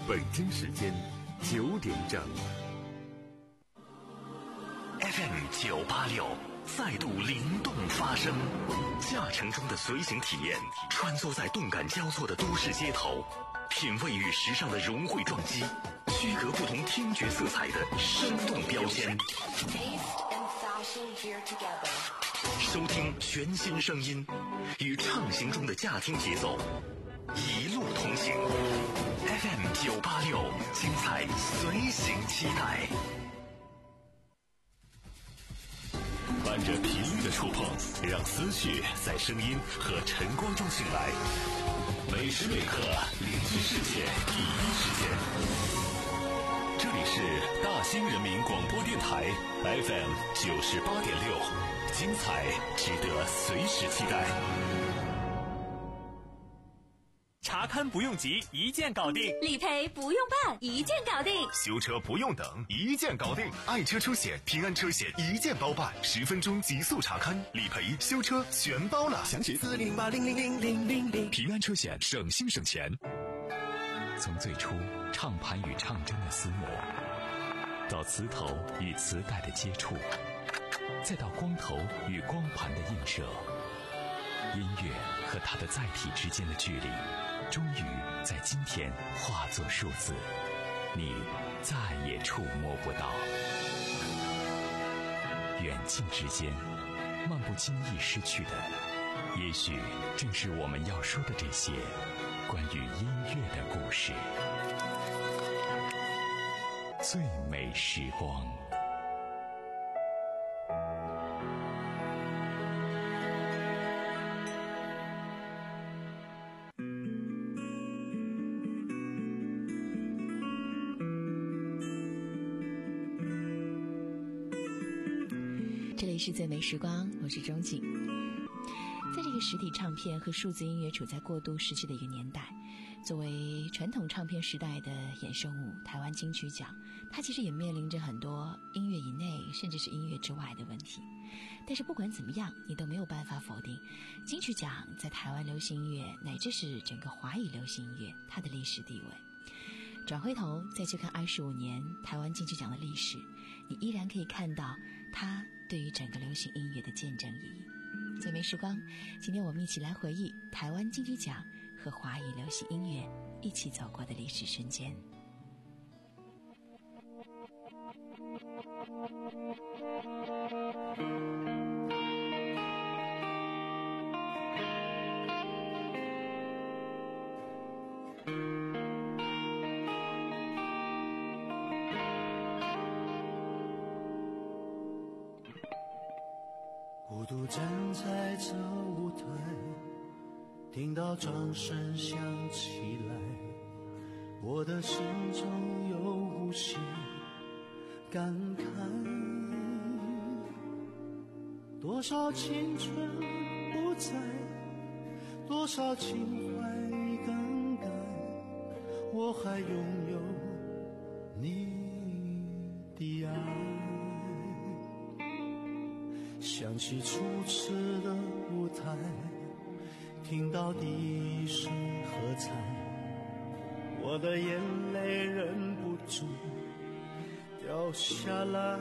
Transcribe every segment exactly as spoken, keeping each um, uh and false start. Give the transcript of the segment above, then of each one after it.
北京时间九点整。 F M 九八六再度灵动发声，驾乘中的随行体验，穿梭在动感交错的都市街头，品味与时尚的融汇撞击，区隔不同听觉色彩的生动标签。收听全新声音，与畅行中的驾听节奏，一路同行。F M 九八六，精彩随行期待。伴着频率的触碰，让思绪在声音和晨光中醒来。每时每刻，聆听世界第一时间。这里是大兴人民广播电台 F M 九十八点六，精彩值得随时期待。 查勘不用急，一键搞定； 理赔不用办，一键搞定； 修车不用等，一键搞定。爱车车险、平安车险一键包办，十分钟极速查勘、理赔、修车全包了。 详情四零八零零零零零零。 平安车险，省心省钱。 从最初唱盘与唱针的厮磨，到磁头与磁带的接触，再到光头与光盘的映射，音乐和它的载体之间的距离，终于在今天化作数字，你再也触摸不到。远近之间，漫不经意失去的，也许正是我们要说的这些关于音乐的故事。最美时光。 这里是最美时光，我是钟景。在这个实体唱片和数字音乐处在过渡时期的一个年代，作为传统唱片时代的衍生物，台湾金曲奖它其实也面临着很多音乐以内甚至是音乐之外的问题。但是不管怎么样，你都没有办法否定金曲奖在台湾流行音乐乃至是整个华语流行音乐它的历史地位。转回头再去看二十五年台湾金曲奖的历史，你依然可以看到它对于整个流行音乐的见证意义。最美时光，今天我们一起来回忆台湾金曲奖和华语流行音乐一起走过的历史瞬间。 孤独站在这舞台，听到掌声响起来，我的心中有无限感慨。多少青春不在，多少情怀更改，我还拥有你的爱。想起初次的舞台，听到第一声喝彩，我的眼泪忍不住掉下来。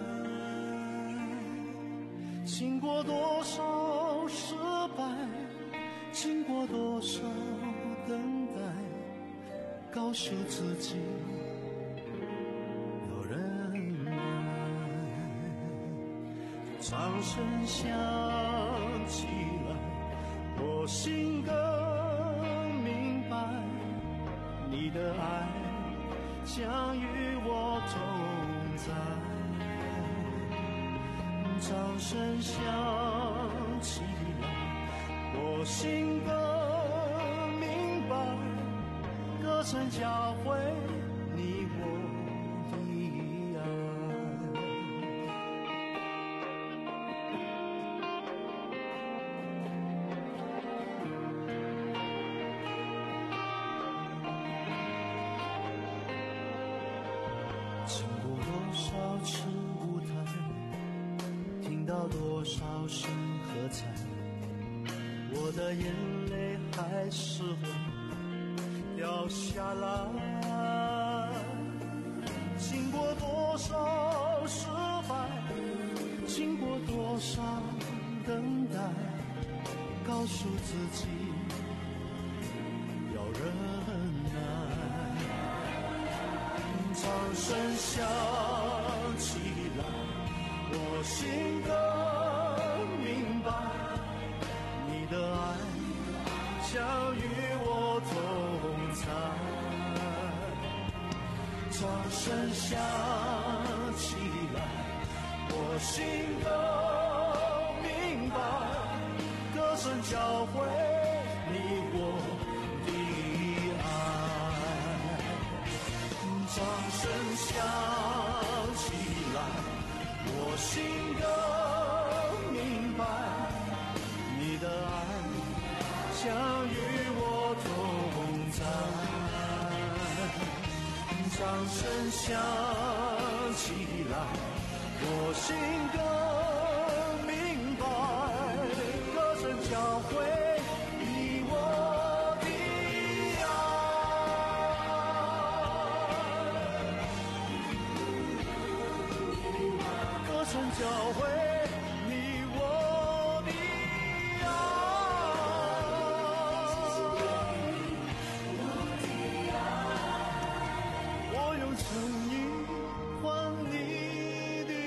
经过多少失败，经过多少等待，告诉自己要忍耐。掌声响起来，我心更明白，你的爱将与我同在。掌声响起来，我心更明白，歌声教会你我的爱。到多少声喝彩，我的眼泪还是会掉下来。 诉自己要忍耐。掌声响起来，我心更明白，你的爱将与我同在。掌声响起来，我心更明白，歌声教会你我的爱。掌声响起来，我心更明白，你的爱将与我同在。掌声响起来，我心更明白，歌声教会你我的爱，歌声教会你我的爱，我用诚意换你的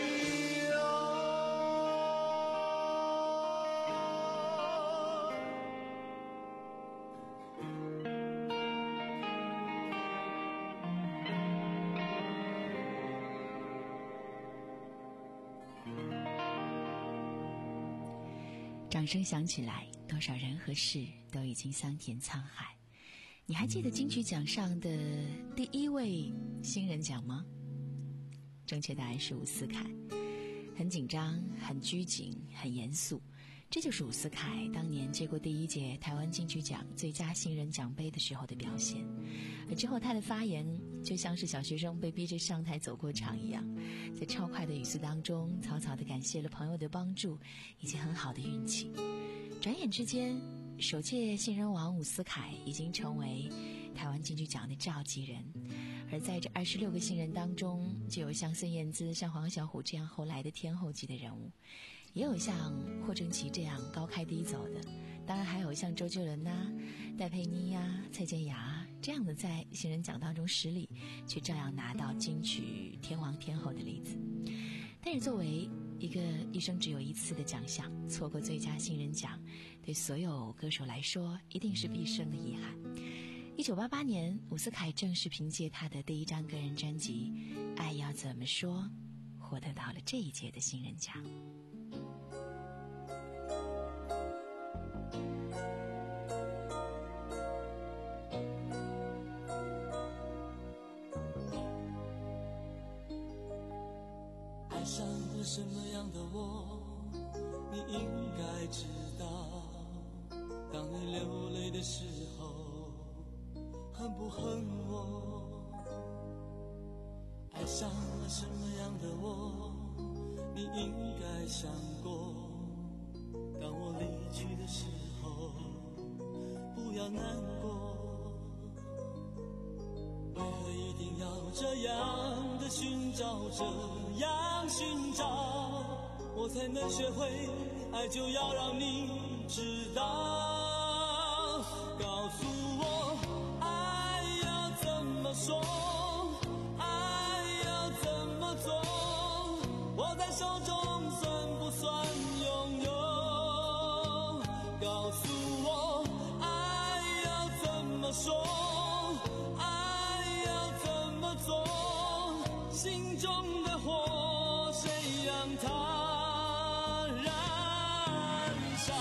掌声响起来，多少人和事都已经桑田沧海。你还记得金曲奖上的第一位新人奖吗？正确答案是伍思凯。很紧张，很拘谨，很严肃，这就是伍思凯当年接过第一届台湾金曲奖最佳新人奖杯的时候的表现。而之后他的发言就像是小学生被逼着上台走过场一样，在超快的语速当中草草地感谢了朋友的帮助以及很好的运气。转眼之间，首届新人王伍思凯已经成为台湾金曲奖的召集人。而在这二十六个新人当中，就有像孙燕姿、像黄小琥这样后来的天后级的人物，也有像霍正琪这样高开低走的，当然还有像周杰伦啊、戴佩妮呀、啊、蔡健雅啊这样的在新人奖当中失利却照样拿到金曲天王天后的例子。但是作为一个一生只有一次的奖项，错过最佳新人奖对所有歌手来说一定是毕生的遗憾。一九八八年，伍思凯正式凭借他的第一张个人专辑《爱要怎么说》获得到了这一届的新人奖。 爱上了什么样的我，你应该知道。当你流泪的时候，恨不恨我？爱上了什么样的我，你应该想过。当我离去的时候，不要难过。为何一定要这样的寻找，这样寻找，我才能学会爱就要让你知道。告诉我爱要怎么说，爱要怎么做，握在手中算不算拥有？告诉我爱要怎么说，心中的火，谁让它燃烧？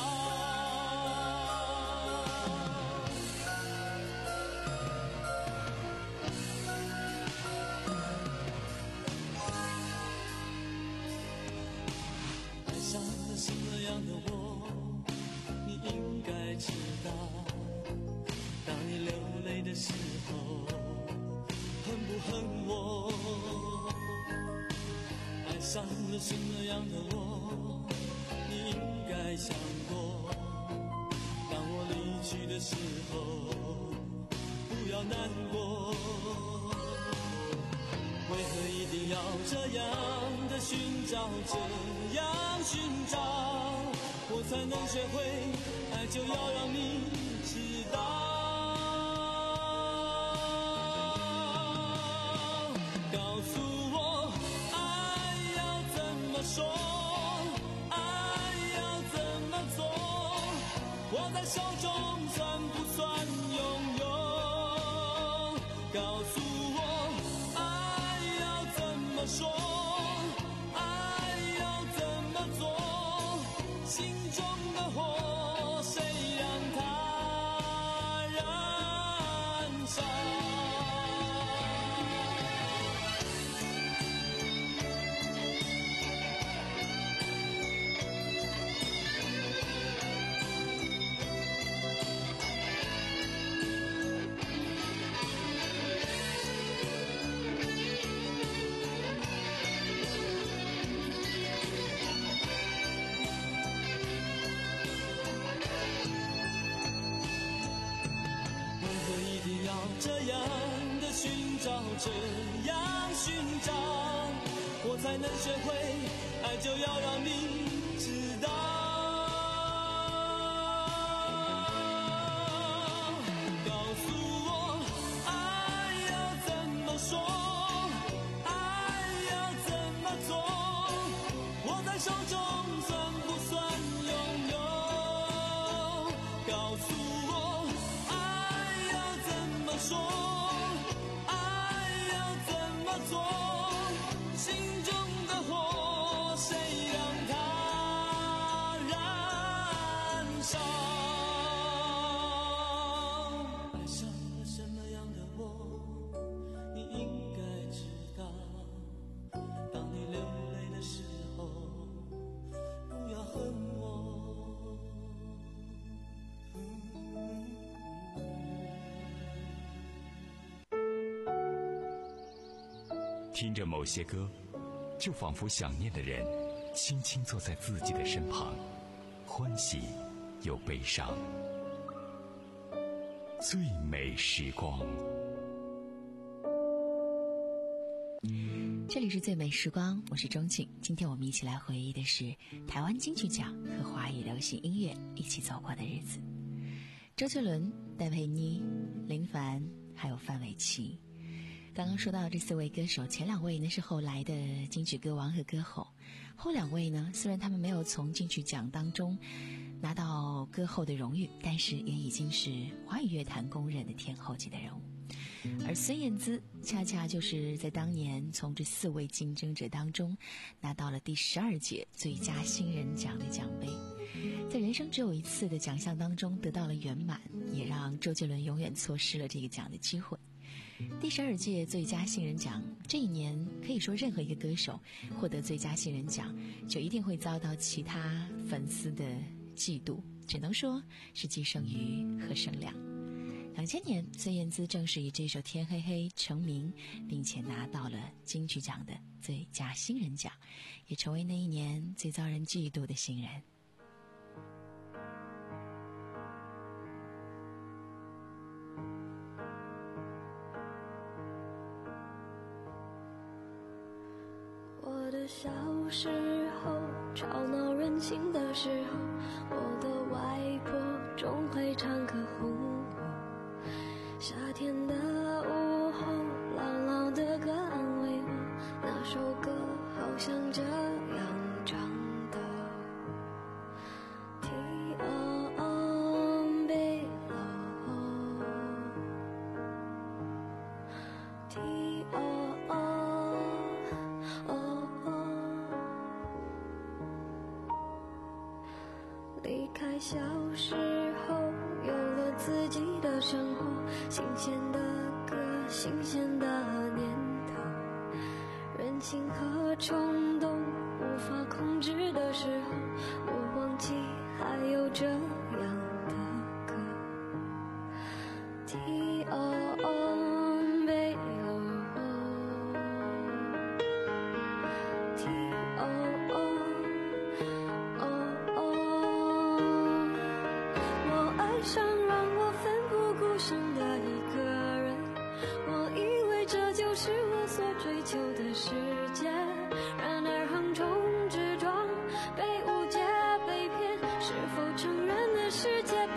爱上了什么样的我，你应该知道。当你流泪的时候，恨不恨我？爱上了什么样的我，你应该想过。当我离去的时候，不要难过。为何一定要这样的寻找，这样寻找，我才能学会爱就要让你知道。告诉我爱要怎么说，爱要怎么做，握在手中算不算拥有？告诉我爱要怎么说，爱要怎么做，心中的火谁让它燃烧？这样的寻找，这样寻找，我才能学会爱就要让你知道。告诉我爱要怎么说，爱要怎么做，握在手中算不算拥有？告诉我爱要怎么说，爱要怎么做，心中的火谁让它燃烧？爱上了什么样的我，你应该知道。当你流泪的时候，不要恨我。 听着某些歌，就仿佛想念的人轻轻坐在自己的身旁，欢喜又悲伤。最美时光， 这里是最美时光，我是钟静。今天我们一起来回忆的是台湾金曲奖和华语流行音乐一起走过的日子。周杰伦、戴佩妮、林凡还有范玮琪。刚刚说到这四位歌手，前两位呢是后来的金曲歌王和歌后，后两位呢虽然他们没有从金曲奖当中拿到歌后的荣誉，但是也已经是华语乐坛公认的天后级的人物。而孙燕姿恰恰就是在当年从这四位竞争者当中拿到了第十二届最佳新人奖的奖杯，在人生只有一次的奖项当中得到了圆满，也让周杰伦永远错失了这个奖的机会。第十二届最佳新人奖，这一年可以说任何一个歌手获得最佳新人奖就一定会遭到其他粉丝的嫉妒，只能说是既生瑜何生亮。两千年孙燕姿正是以这首《天黑黑》成名，并且拿到了金曲奖的最佳新人奖，也成为那一年最遭人嫉妒的新人。 我的小时候，吵闹任性的时候，我的外婆总会唱歌哄我。夏天的午后，牢牢的歌安慰我，那首歌好像这样唱的。T O O B O T O离开小时候，有了自己的生活，新鲜的歌，新鲜的念头，任性和冲动无法控制的时候，我忘记还有这样的歌。T O O B O T O O爱上让我奋不顾身的一个人，我以为这就是我所追求的世界，然而横冲直撞，被误解被骗，是否成人的世界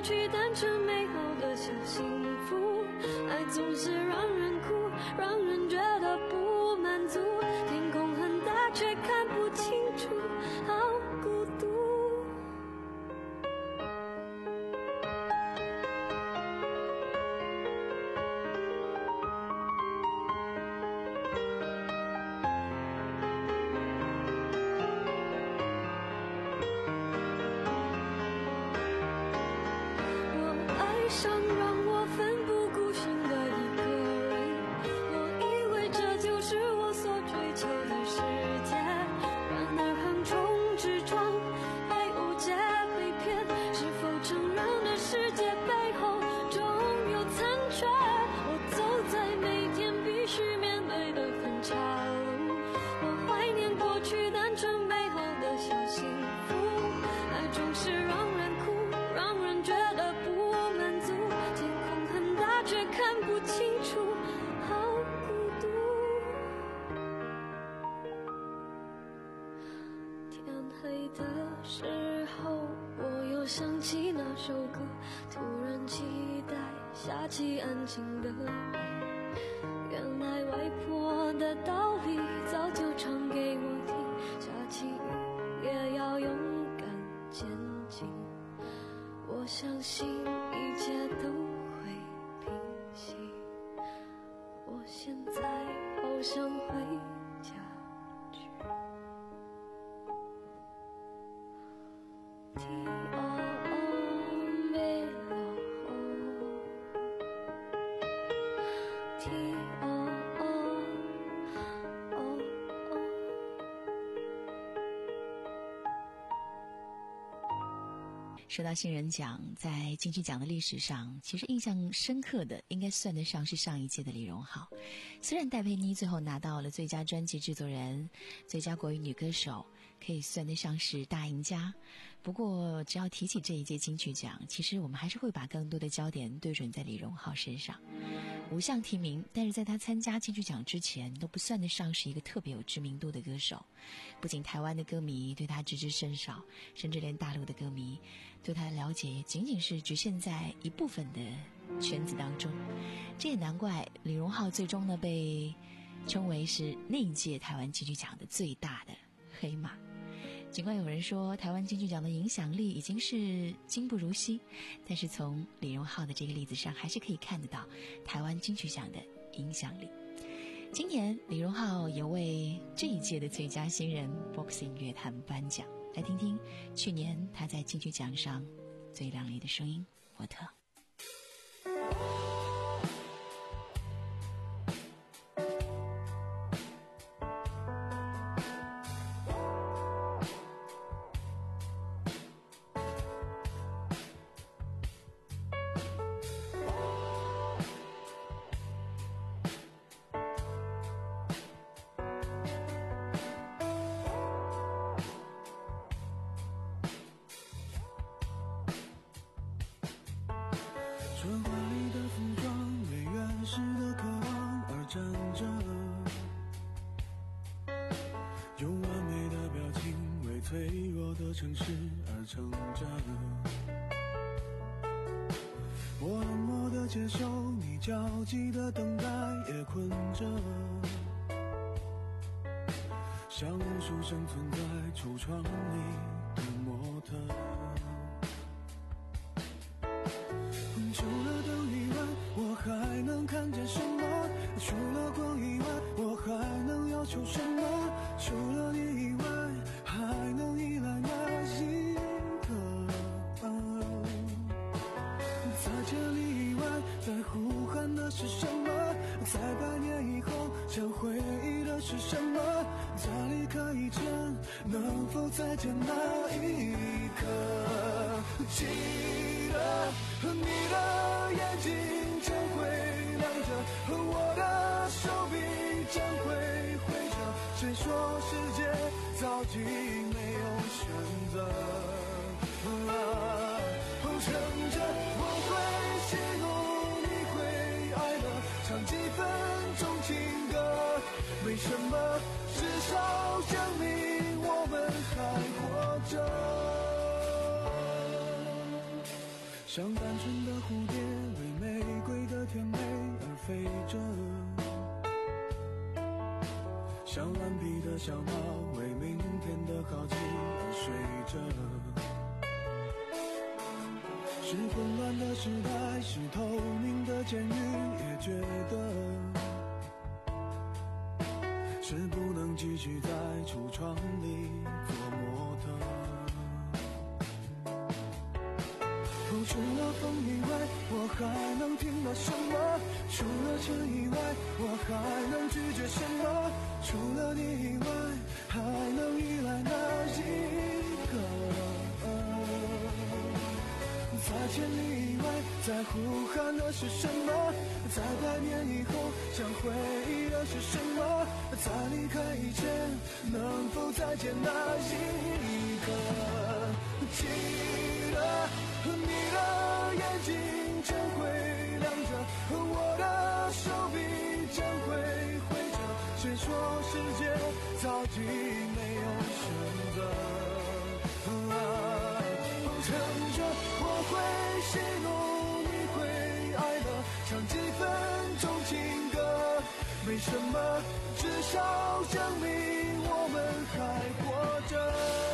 去单纯美好的小幸福，爱总是让人哭，让人觉得不满足，天空很大却看不清楚，好孤独。爱上让我奋不顾身的一个人，我以为这就是我所追求的世界，然而横冲直撞，还误解被骗，是否承认的世界背后总有残缺？我走在每天必须面对的分岔路，我怀念过去单纯美好的小幸福，爱总是让人哭，让人觉得不却看不清楚，好孤独。天黑的时候，我又想起那首歌，突然期待下起安静的雨。原来外婆的道理早就唱给我听，下起雨也要勇敢前进。我相信一切都我现在好想回家去。天哦哦没了哦，天哦哦哦哦。 说到新人奖，在金曲奖的历史上，其实印象深刻的应该算得上是上一届的李荣浩。虽然戴佩妮最后拿到了最佳专辑制作人、最佳国语女歌手，可以算得上是大赢家，不过只要提起这一届金曲奖，其实我们还是会把更多的焦点对准在李荣浩身上。五项提名，但是在他参加金曲奖之前都不算得上是一个特别有知名度的歌手。不仅台湾的歌迷对他知之甚少，甚至连大陆的歌迷对他的了解也仅仅是局限在一部分的圈子当中。这也难怪李荣浩最终呢被称为是那一届台湾金曲奖的最大的黑马。尽管有人说台湾金曲奖的影响力已经是今不如昔，但是从李荣浩的这个例子上还是可以看得到台湾金曲奖的影响力。今年李荣浩也为这一届的最佳新人 Boxing 乐坛颁奖，来听听去年他在金曲奖上最亮丽的声音，沃特。 春花里的服装为原始的渴望而站着，用完美的表情为脆弱的城市而撑着。我冷漠的接受你焦急的等待，也困着，像无数生存在橱窗里的模特。除了灯以外，我还能看见什么？除了光以外，我还能要求什么？除了你以外，还能依赖哪一个？在千里以外，在呼喊的是什么？在百年以后，想回忆的是什么？在离开以前，能否再见那一刻？记得你的眼睛将会亮着，我的手臂将会挥着。谁说世界早已没有选择？啊，撑着我会喜怒，你会哀乐，唱几分钟情歌。为什么？至少证明我们还活着。 像单纯的蝴蝶为玫瑰的甜美而飞着，像顽皮的小猫为明天的好奇而睡着。是混乱的时代，是透明的监狱，也觉得是不能继续在橱窗里做模特。除了风以外，我还能听到什么？除了钱以外，我还能拒绝什么？除了你以外，还能依赖哪一个？在千里以外，在呼喊的是什么？在百年以后，想回忆的是什么？在离开以前，能否再见那一刻？记得你的眼睛将会亮着，我的手臂将会挥着。谁说世界早已没有选择？乘着我会喜怒，你会哀乐，唱几分钟情歌，没什么，至少证明我们还活着。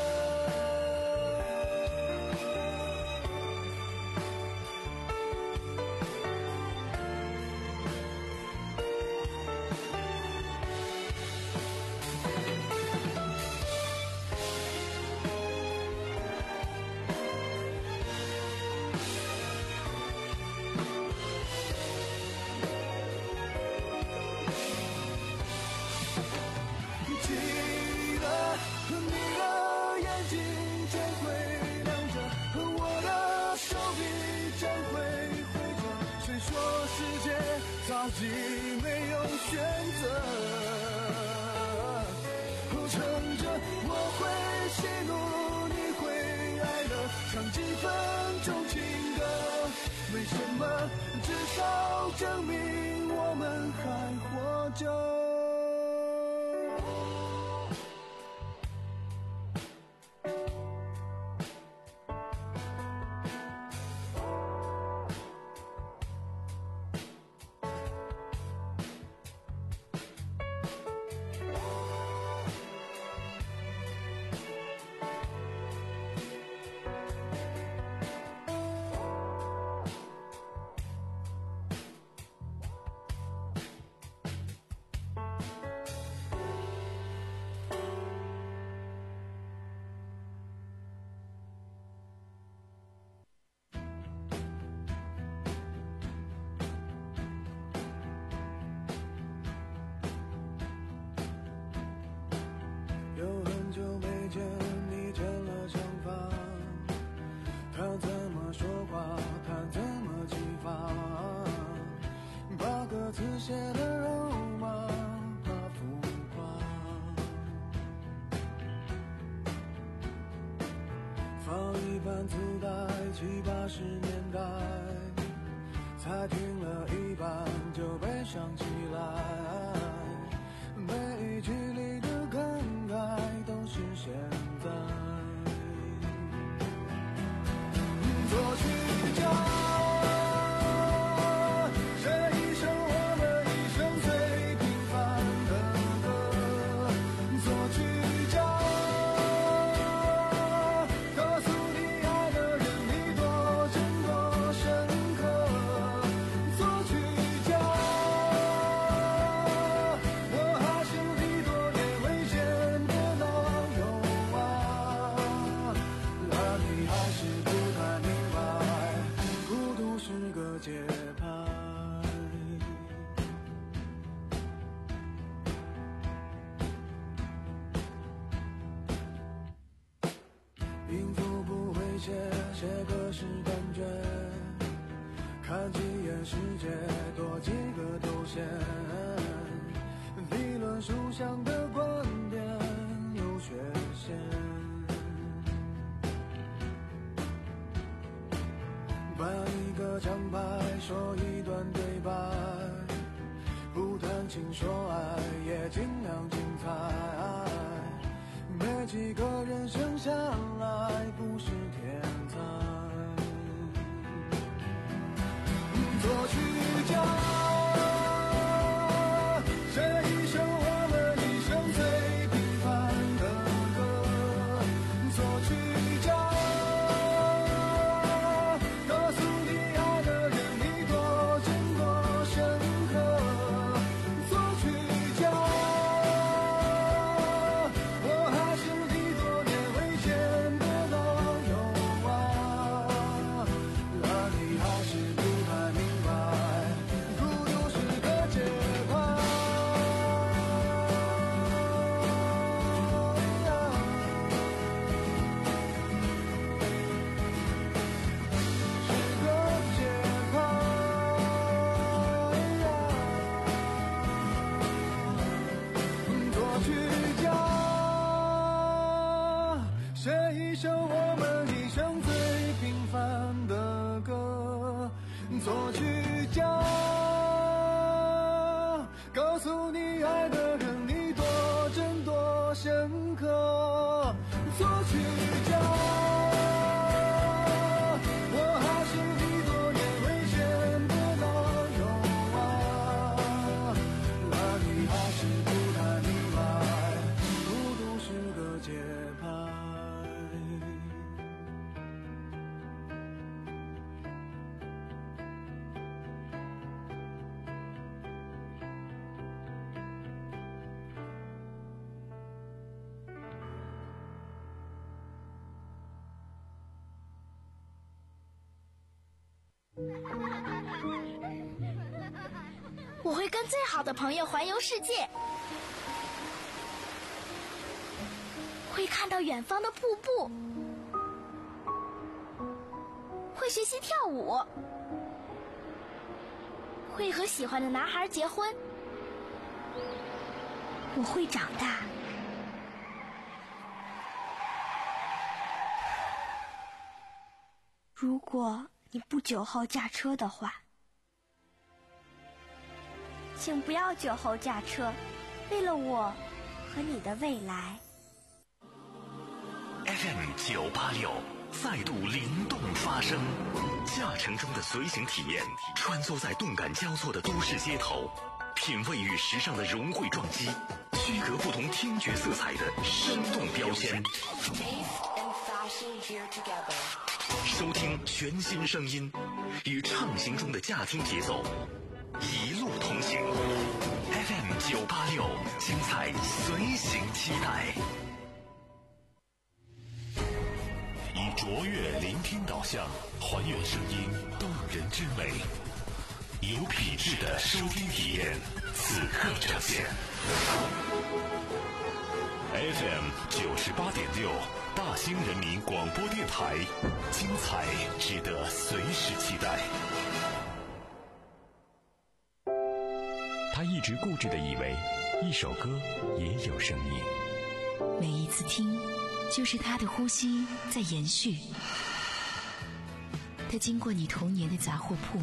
早已没有选择，乘着我会喜怒，你会哀乐，唱几分钟情歌，没什么，至少证明我们还活着。有很久没见你剪了长发，他怎么说话，他怎么激发，把歌词写得肉麻，怕浮夸，放一盘磁带，七八十年代，才听了一半就悲伤起来，每一句里的感慨都是现在。作曲家，这一生我们一生最平凡的歌。作曲家，告诉你爱的人你多真多深刻。作曲家，我还是你多年未见的老友啊，而你还是不太明白，孤独是个节拍。音符不会写，写歌是感觉，看几眼世界，多几个头衔，理论书上的观点有缺陷，办一个奖牌，说一段对白，不谈情说爱，也尽量精彩，没几个人生下来不是天才。 写一首我们一生最平凡的歌，作曲家告诉你爱的人你多真多深刻，作曲家我还是你多年未见的老友啊，那你还是不太明白孤独是个节拍。 我会跟最好的朋友环游世界，会看到远方的瀑布，会学习跳舞，会和喜欢的男孩结婚。我会长大。如果你不酒后驾车的话，请不要酒后驾车，为了我和你的未来。 F M 九八六再度灵动发声，驾乘中的随行体验，穿梭在动感交错的都市街头，品味与时尚的融汇撞击，区隔不同听觉色彩的生动标签。收听全新声音，与畅行中的驾听节奏，一路同行。F M 九八六，精彩随行期待。以卓越聆听导向，还原声音动人之美，有品质的收听体验，此刻呈现。F M 九十八点六，大兴人民广播电台，精彩值得随时期待。 他一直固执地以为，一首歌也有生命。 每一次听，就是他的呼吸在延续。他经过你童年的杂货铺，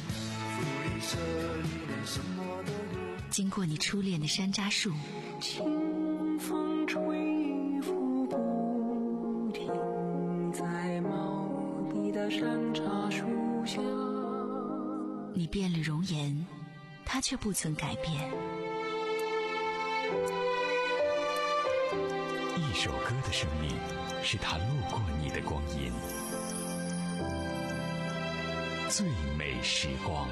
经过你初恋的山楂树， 清风吹拂不停在茂密的山楂树下。 你变了容颜，他却不曾改变。 一首歌的生命，是他路过你的光阴。最美时光。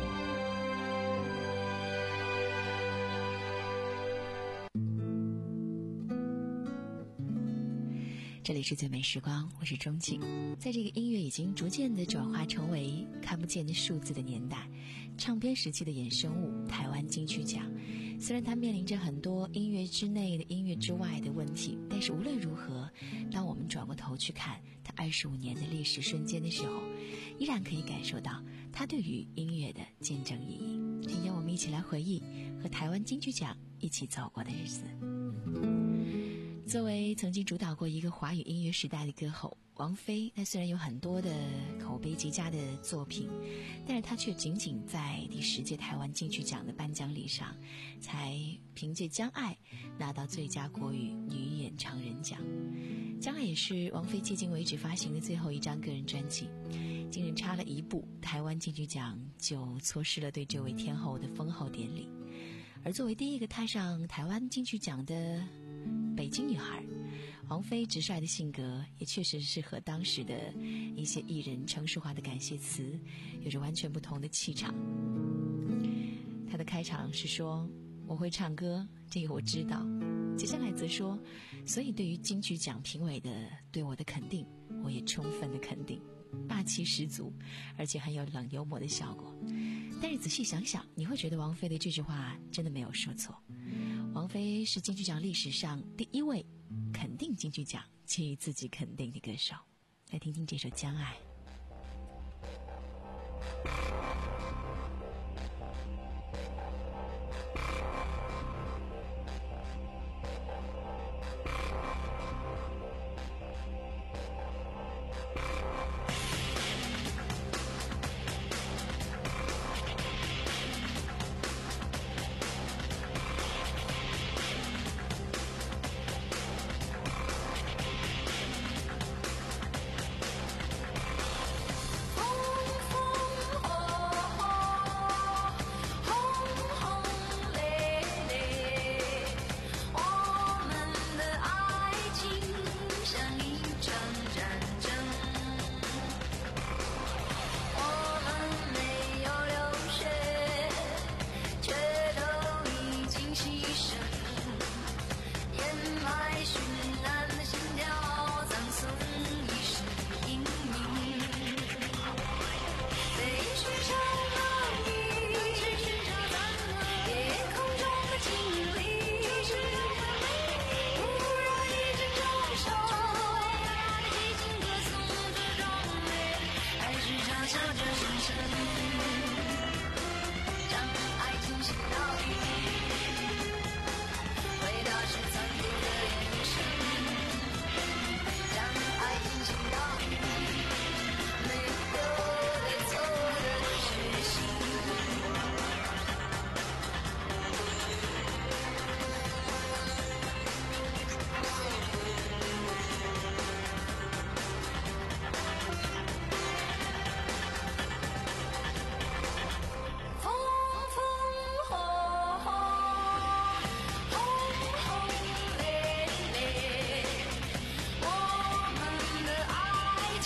这里是最美时光，我是钟静。在这个音乐已经逐渐的转化成为看不见的数字的年代，唱片时期的衍生物台湾金曲奖，虽然它面临着很多音乐之内的音乐之外的问题，但是无论如何，当我们转过头去看它二十五年的历史瞬间的时候，依然可以感受到它对于音乐的见证意义。今天我们一起来回忆和台湾金曲奖一起走过的日子。作为曾经主导过一个华语音乐时代的歌后，王菲，她虽然有很多的口碑极佳的作品，但是她却仅仅在第十届台湾金曲奖的颁奖礼上，才凭借《将爱》拿到最佳国语女演唱人奖。《将爱》也是王菲迄今为止发行的最后一张个人专辑，竟然差了一步，台湾金曲奖就错失了对这位天后的封后典礼。而作为第一个踏上台湾金曲奖的北京女孩，王菲直率的性格也确实是和当时的一些艺人成熟化的感谢词有着完全不同的气场。她的开场是说：“我会唱歌，这个我知道。”接下来则说：“所以对于金曲奖评委的对我的肯定，我也充分的肯定。”霸气十足，而且很有冷幽默的效果。但是仔细想想，你会觉得王菲的这句话真的没有说错。王菲是金曲奖历史上第一位肯定金曲奖给予自己肯定的歌手。来听听这首《将爱》。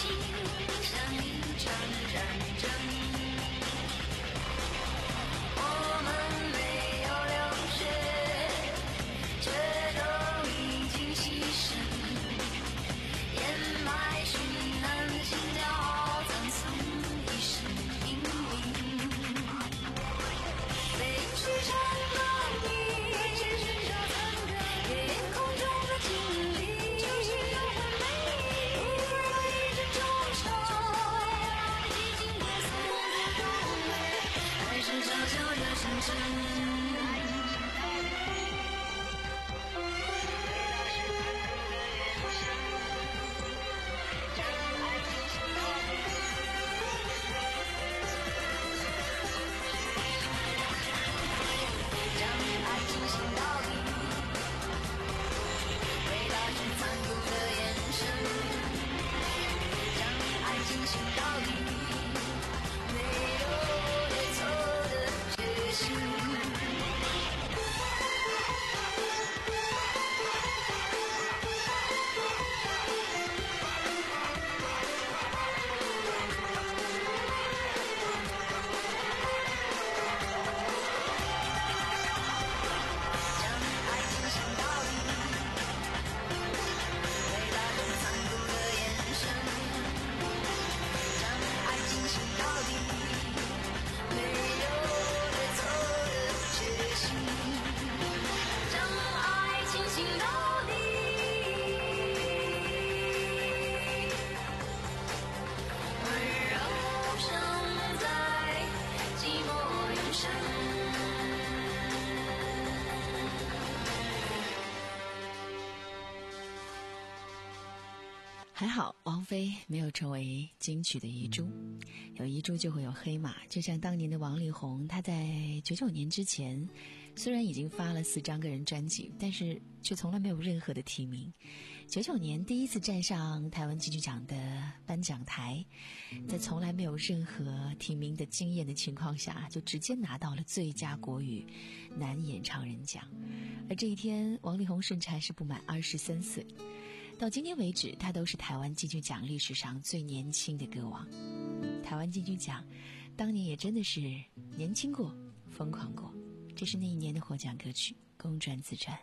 还好王菲没有成为金曲的遗珠，有遗珠就会有黑马。就像当年的王力宏，他在九九年之前虽然已经发了四张个人专辑，但是却从来没有任何的提名。九九年第一次站上台湾金曲奖的颁奖台，在从来没有任何提名的经验的情况下，就直接拿到了最佳国语男演唱人奖。而这一天，王力宏甚至还是不满二十三岁。到今天为止，他都是台湾金曲奖历史上最年轻的歌王。台湾金曲奖当年也真的是年轻过，疯狂过。这是那一年的获奖歌曲《公转自传》。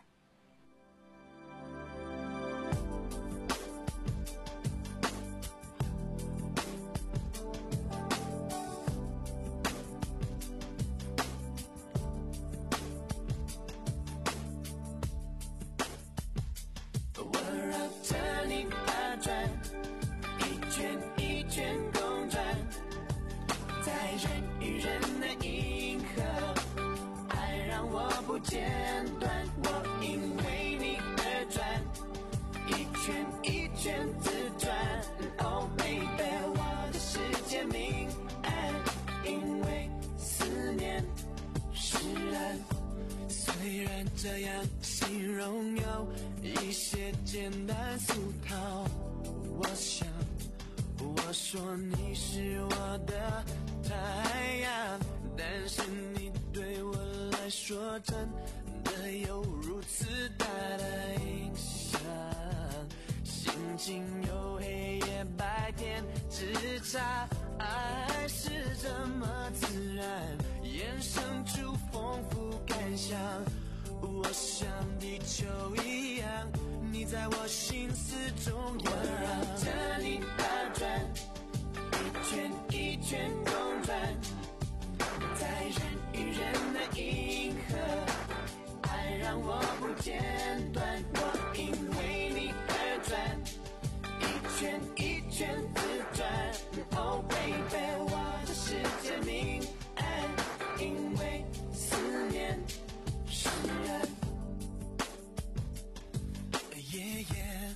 这样形容有一些简单俗套，我想我说你是我的太阳，但是你对我来说真的有如此大的影响，心情有黑夜白天之差，爱是这么自然衍生出丰富感想，我像地球一样，你在我心思中游，我绕着你打转，一圈一圈公转，在人与人的银河，爱让我不间断，我因为你而转，一圈一圈自转， Oh baby， 我的世界明暗，因为思念使然，yeah, yeah。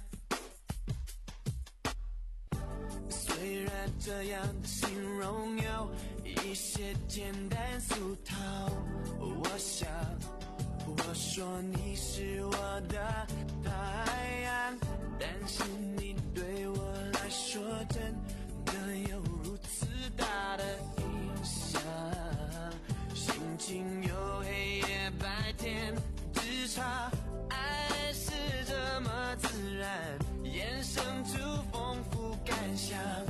虽然这样的形容有一些简单俗套，我想我说你是我的太阳，但是你对我来说真的有如此大的影响，心情有黑夜白天之差，爱是这么自然衍生出丰富感想，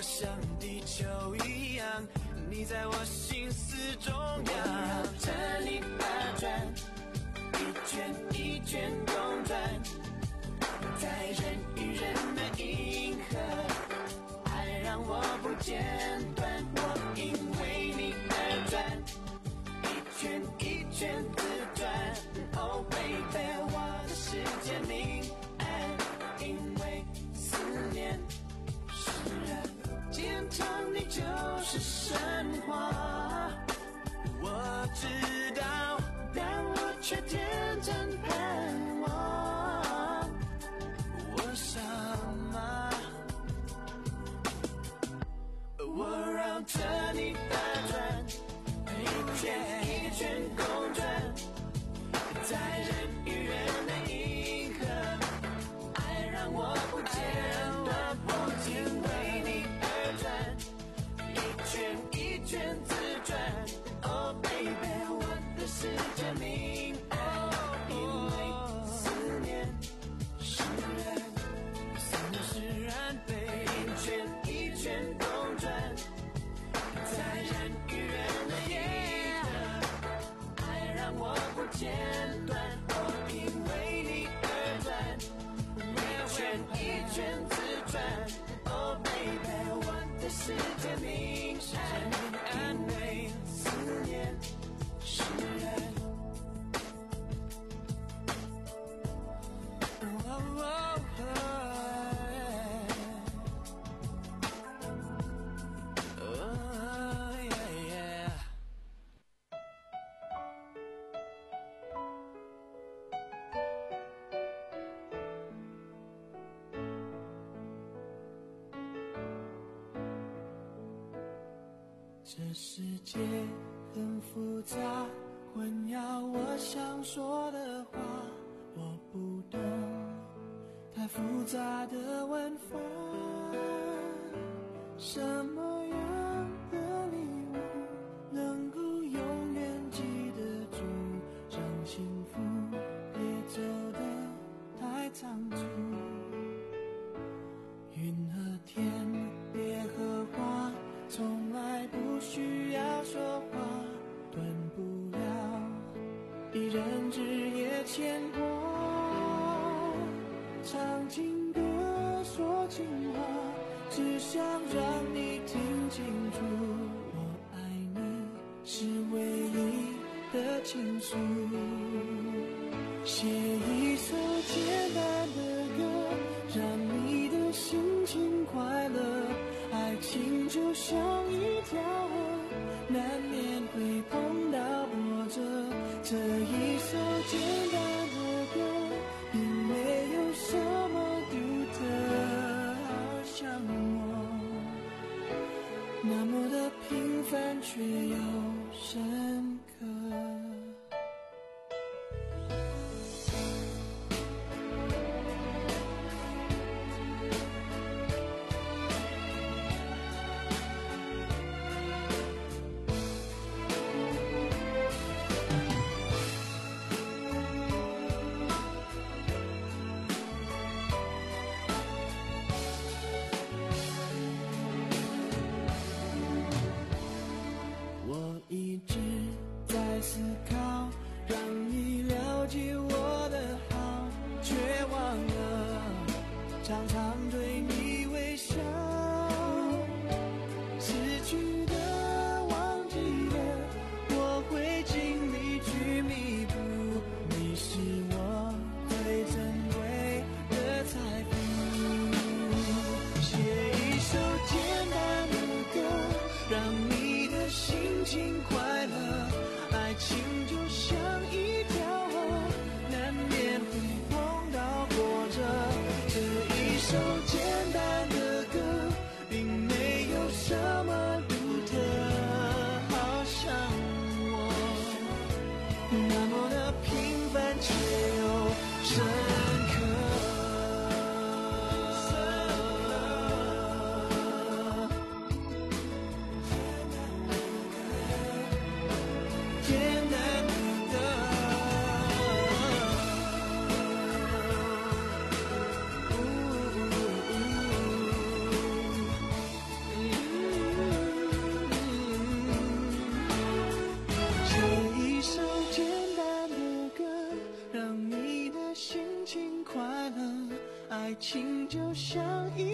像地球一样，你在我心思中央，绕着你打转，一圈一圈公转，在人与人的银河，爱让我不间断，我因为你而转，一圈一圈自转。Oh baby， 我的世界明暗，因为思念使然，坚强你就是神话。我知道，但我却天真盼望。我傻吗？我绕着你打转，一圈一圈公转，在人与人的银河，爱让我不间断，我因为你而转，一圈一圈自转。Oh baby， 我的世界明暗，因为思念使然，思念使然被一圈一圈公转，在人与人的银河，爱让我不间断，我因为你而转，一圈一圈自转。Oh baby， 我的世界明暗，因为思念使然。Oh, oh, oh, oh, yeah, yeah. 这世界很复杂，混淆我想说的话，我不懂太复杂的文法。什么样的礼物能够永远记得住，让幸福别走得太仓促。云和天，别和花，从来不需要说话，断不了一人日夜牵挂。唱情歌说情话，只想让你听清楚，我爱你是唯一的倾诉。写一首简单的歌，让你的心情快乐。爱情就像一条河，难免会碰到波折。这一首简单的歌，并没有什么独特，好像我那么的平凡却又深刻。我一直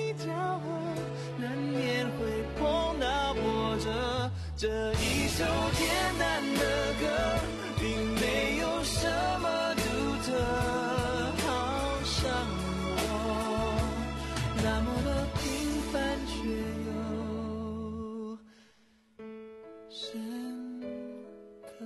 的交合，难免会碰到波折。这一首简单的歌，并没有什么独特，好像我那么的平凡，却又深刻。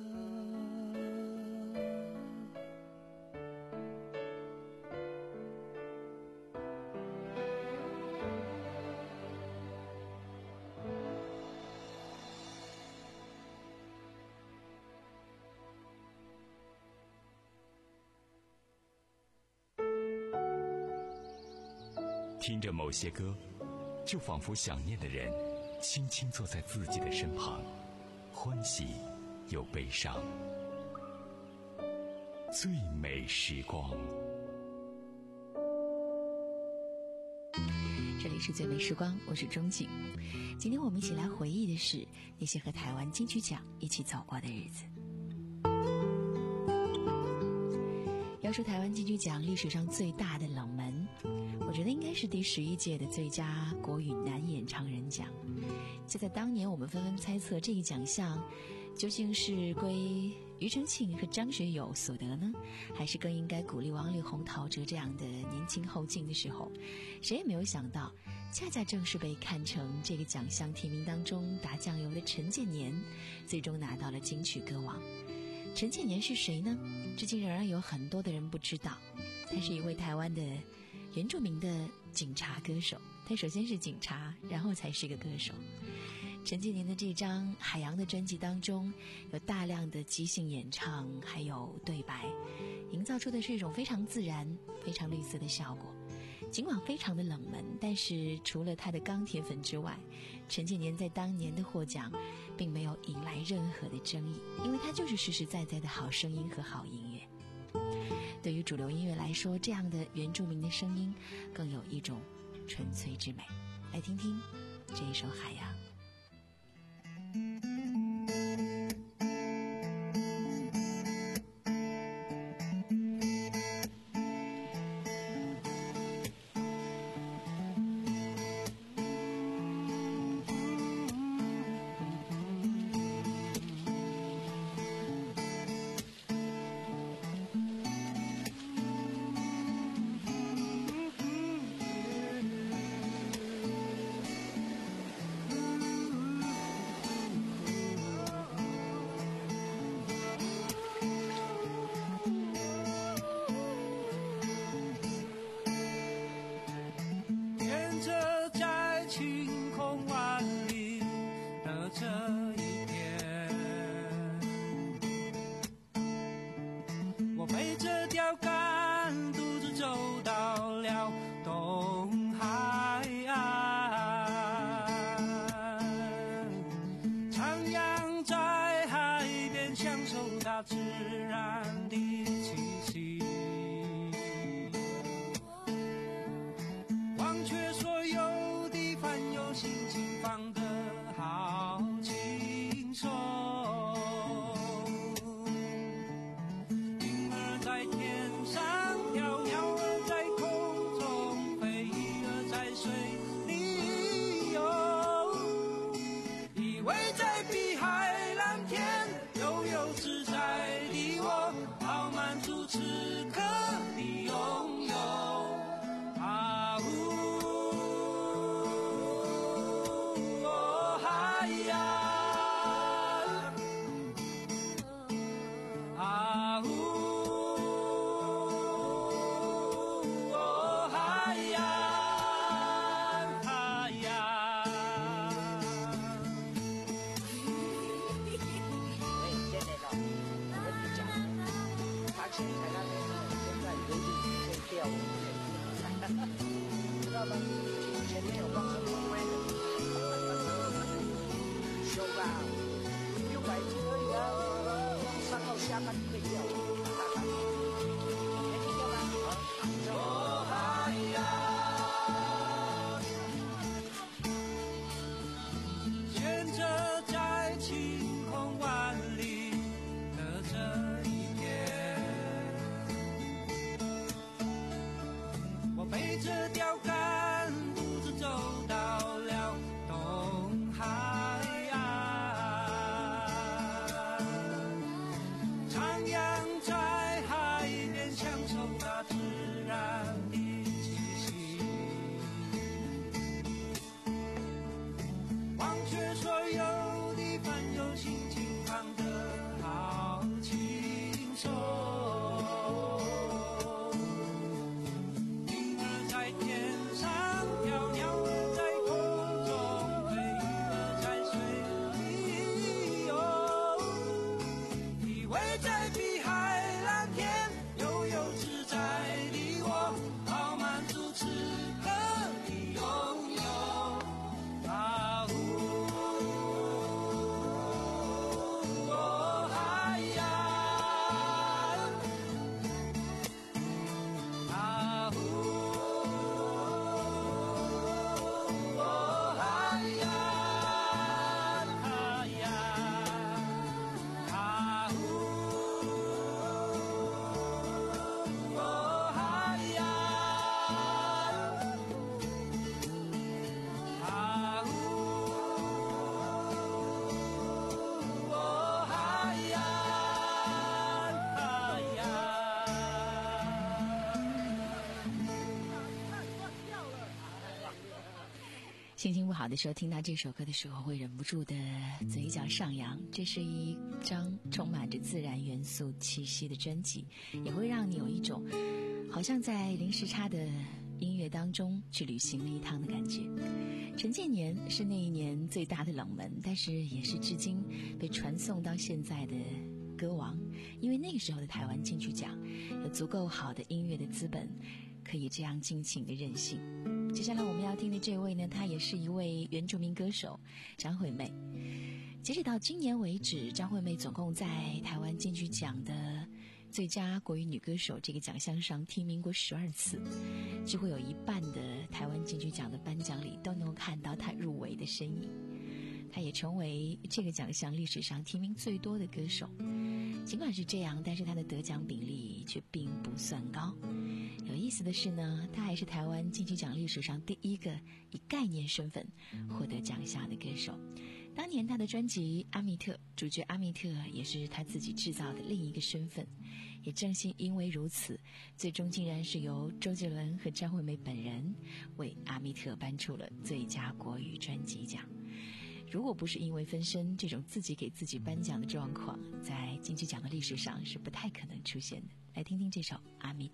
听着某些歌，就仿佛想念的人轻轻坐在自己的身旁，欢喜又悲伤。最美时光， 这里是最美时光，我是钟景。今天我们一起来回忆的是那些和台湾金曲奖一起走过的日子。要说台湾金曲奖历史上最大的冷门，我觉得应该是第十一届的最佳国语男演唱人奖。就在当年，我们纷纷猜测这个奖项究竟是归庾澄庆和张学友所得呢，还是更应该鼓励王力宏、陶喆这样的年轻后进的时候，谁也没有想到，恰恰正是被看成这个奖项提名当中打酱油的陈建年，最终拿到了金曲歌王。陈建年是谁呢？至今仍然有很多的人不知道。他是一位台湾的原住民的警察歌手，他首先是警察，然后才是个歌手。陈建年的这张《海洋》的专辑当中，有大量的即兴演唱，还有对白，营造出的是一种非常自然、非常绿色的效果。尽管非常的冷门，但是除了他的钢铁粉之外，陈建年在当年的获奖并没有引来任何的争议，因为他就是实实在在的好声音和好音乐。对于主流音乐来说，这样的原住民的声音更有一种纯粹之美。来听听这一首《海洋》。 自然的气息，忘却所有的烦忧，心情放得好轻松。云儿在天上飘，鸟儿在空中飞，鱼儿在水里游，依偎在碧海蓝天，悠悠自在的我，好满足此刻的拥有。啊呜，哦海洋，啊呜，哦海洋，海洋。现在那边现在流行会跳舞，知道吗？前面有放什么威的，修吧，六百斤而已啊，上到下班就可以跳舞，没听到吗？哦海洋，悬着在晴空万里的这一片。我背着钓竿。 心情不好的时候，听到这首歌的时候会忍不住的嘴角上扬。这是一张充满着自然元素气息的专辑，也会让你有一种好像在零时差的音乐当中去旅行了一趟的感觉。陈建年是那一年最大的冷门，但是也是至今被传颂到现在的歌王，因为那个时候的台湾金曲奖有足够好的音乐的资本，可以这样尽情的任性。接下来我们要听的这位呢，她也是一位原住民歌手张惠妹。截止到今年为止，张惠妹总共在台湾金曲奖的最佳国语女歌手这个奖项上提名过十二次，几乎有一半的台湾金曲奖的颁奖礼都能够看到她入围的身影。她也成为这个奖项历史上提名最多的歌手。尽管是这样，但是她的得奖比例却并不算高。有意思的是呢，她还是台湾金曲奖历史上第一个以概念身份获得奖项的歌手。当年她的专辑《阿密特》，主角阿密特也是她自己制造的另一个身份。也正是因为如此，最终竟然是由周杰伦和张惠妹本人为阿密特颁出了最佳国语专辑奖。如果不是因为分身这种自己给自己颁奖的状况，在金曲奖的历史上是不太可能出现的。来听听这首《阿密特》。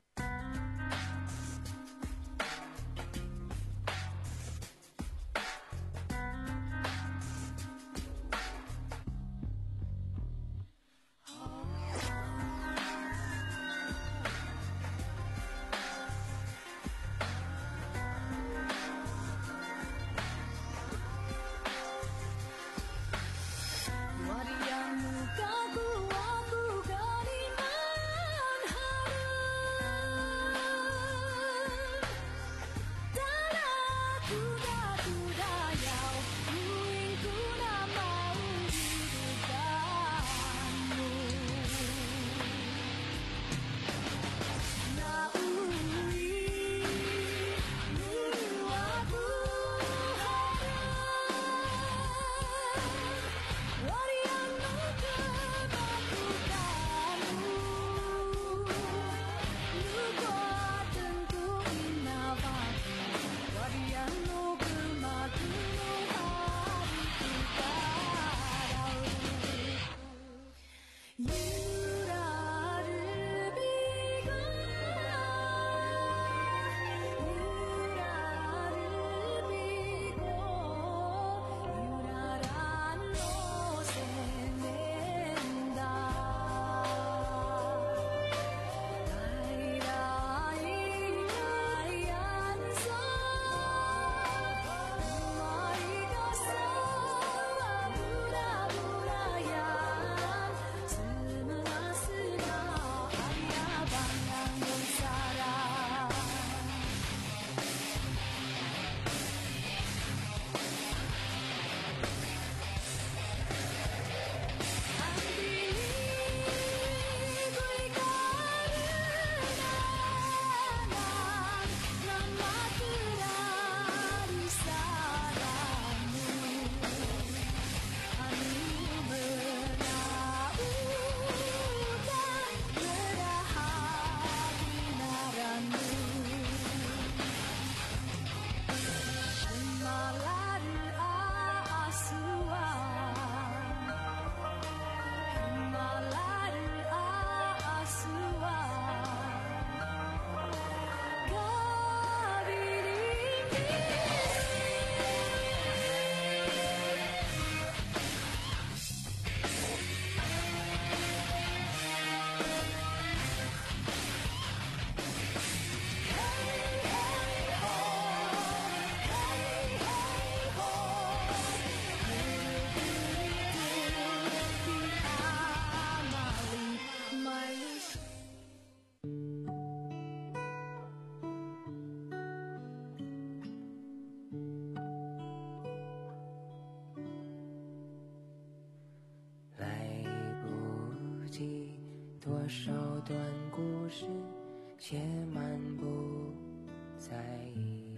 多少段故事，且满不在意。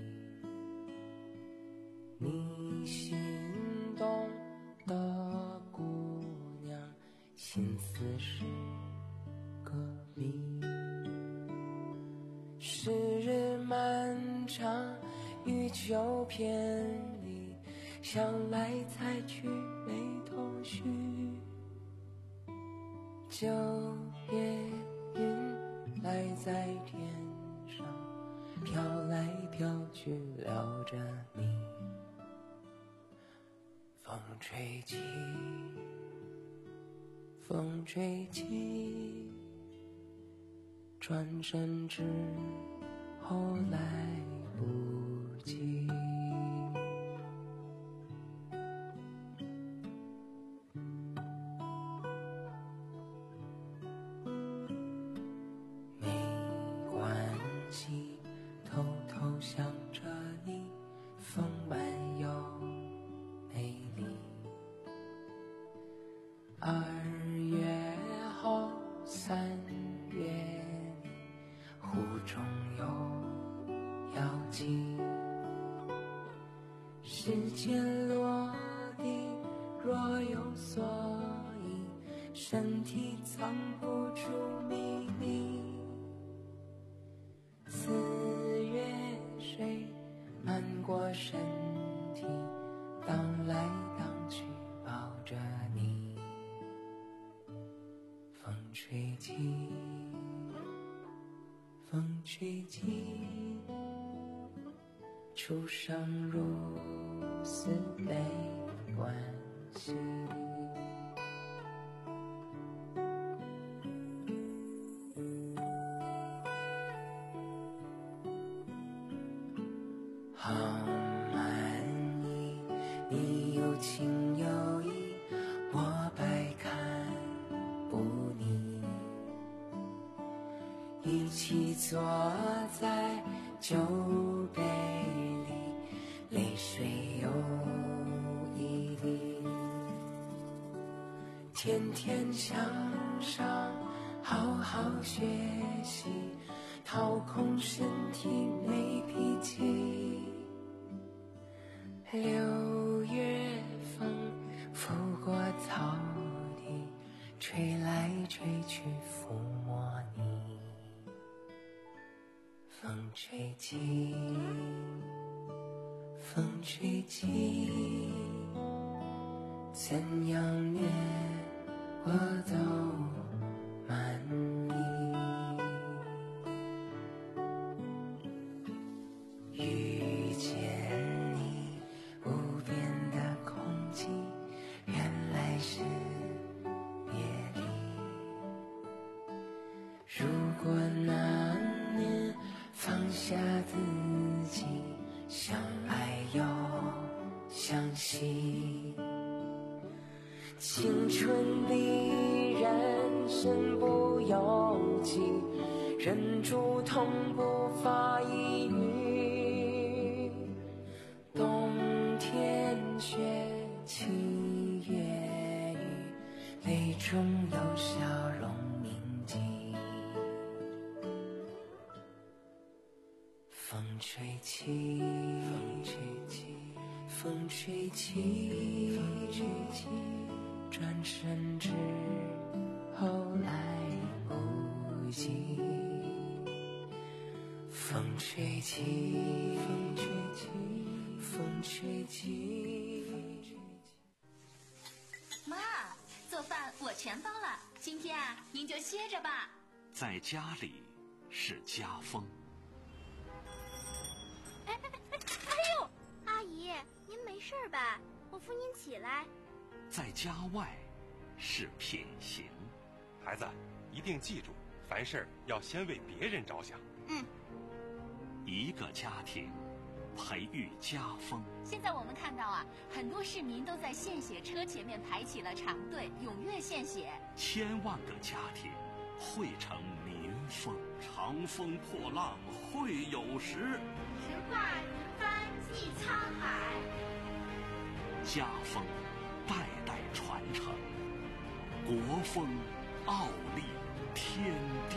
你心动的姑娘，心思是个谜。时日漫长，遇旧片里，想来猜去没头绪。就别云来在天上飘来飘去，撩着你。风吹起，风吹起，转身之后来不及。没关系，偷偷想着你，丰满又美丽。二月后三月里，湖中有妖姬。时间落地若有所依，身体藏不住秘密。四月水漫过身体，荡来荡去抱着你。风吹起，风吹起，初生如此没关系。好满意，你有情有义，我百看不腻。一起坐在酒杯里，泪水有一滴。天天向上，好好学习，掏空身体没脾气。六月风拂过草地，吹来吹去抚摸你。风吹起，风吹起，怎样虐我都满意。遇见你，无边的空气，原来是别离。如果那年放下自己，相爱又相惜，青春里人生不由己，忍住痛不发一语。冬天雪七月雨，泪中有笑容铭记。风吹起，风吹起，风吹起，风吹起，转身之后来不及。风吹起，风吹起，风吹起。 妈，做饭我全包了，今天啊，您就歇着吧。 在家里是家风。 哎哎哎哎呦，阿姨，您没事吧？我扶您起来。 在家外是品行。 孩子，一定记住，凡事要先为别人着想。 嗯。 一个家庭培育家风。 现在我们看到啊，很多市民都在献血车前面排起了长队，踊跃献血。 千万个家庭汇成民风。长风破浪会有时， 时化云帆济沧海。 家风代代传承，国风傲立天地。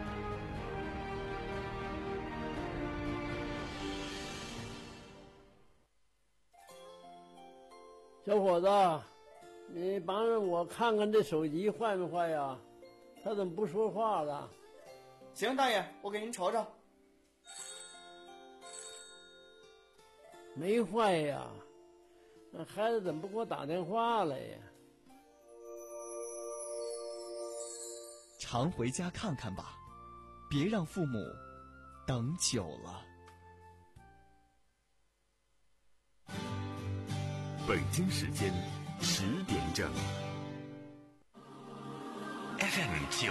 小伙子，你帮着我看看这手机坏没坏呀？他怎么不说话了？ 行，大爷，我给您瞅瞅。 没坏呀，那孩子怎么不给我打电话来呀？ 常回家看看吧，别让父母等久了。 北京时间十点整 ，F M 九